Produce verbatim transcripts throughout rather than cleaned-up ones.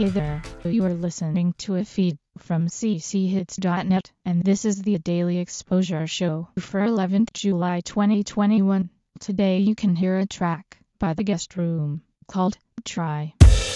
Hey there, you are listening to a feed from c c hits dot net, and this is the Daily Exposure Show for eleventh July twenty twenty-one. Today you can hear a track by The Guest Room called Try.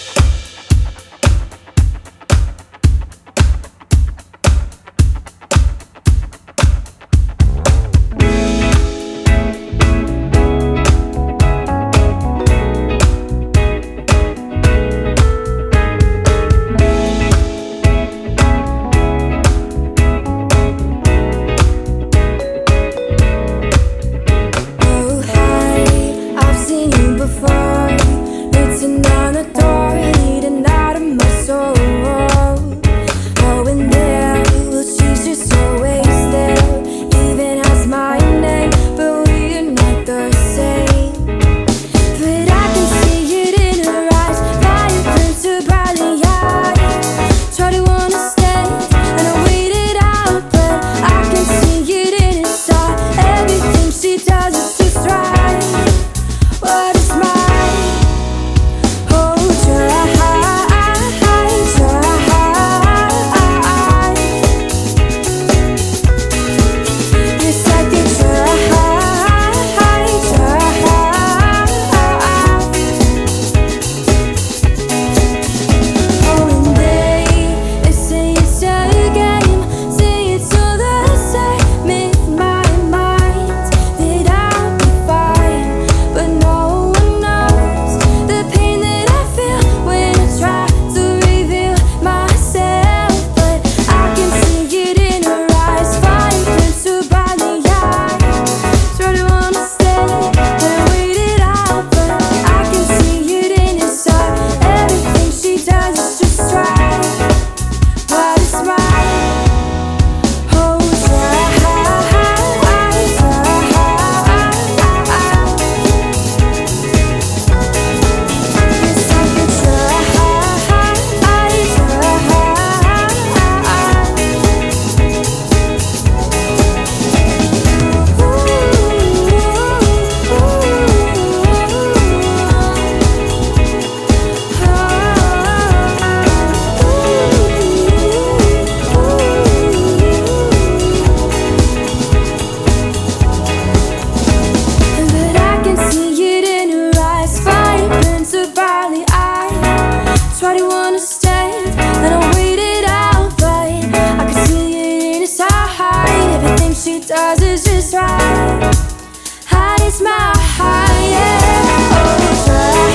Try to understand, and I wait it out, but I can see it in his eye. Everything she does is just right. High is my high, yeah. Oh, try,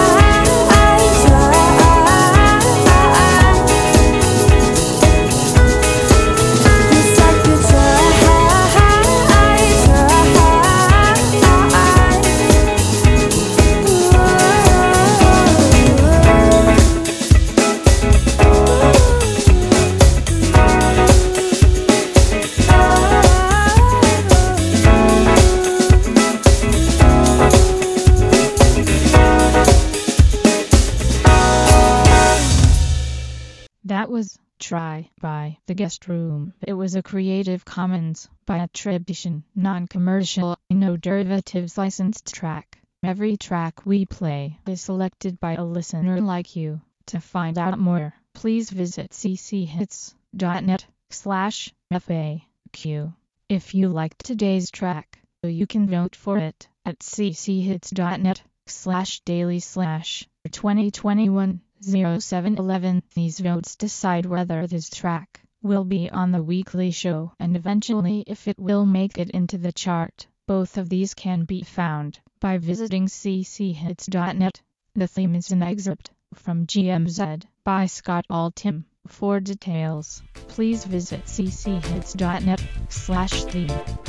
try. It's like you try, That was Try by The Guest Room. It was a Creative Commons by attribution, non-commercial, no derivatives licensed track. Every track we play is selected by a listener like you. To find out more, please visit c c hits dot net slash F A Q. If you liked today's track, you can vote for it at c c hits dot net slash daily slash twenty twenty-one oh seven eleven. These votes decide whether this track will be on the weekly show and eventually if it will make it into the chart. Both of these can be found by visiting c c hits dot net. The theme is an excerpt from G M Z by Scott Altham. For details, please visit c c hits dot net slash theme.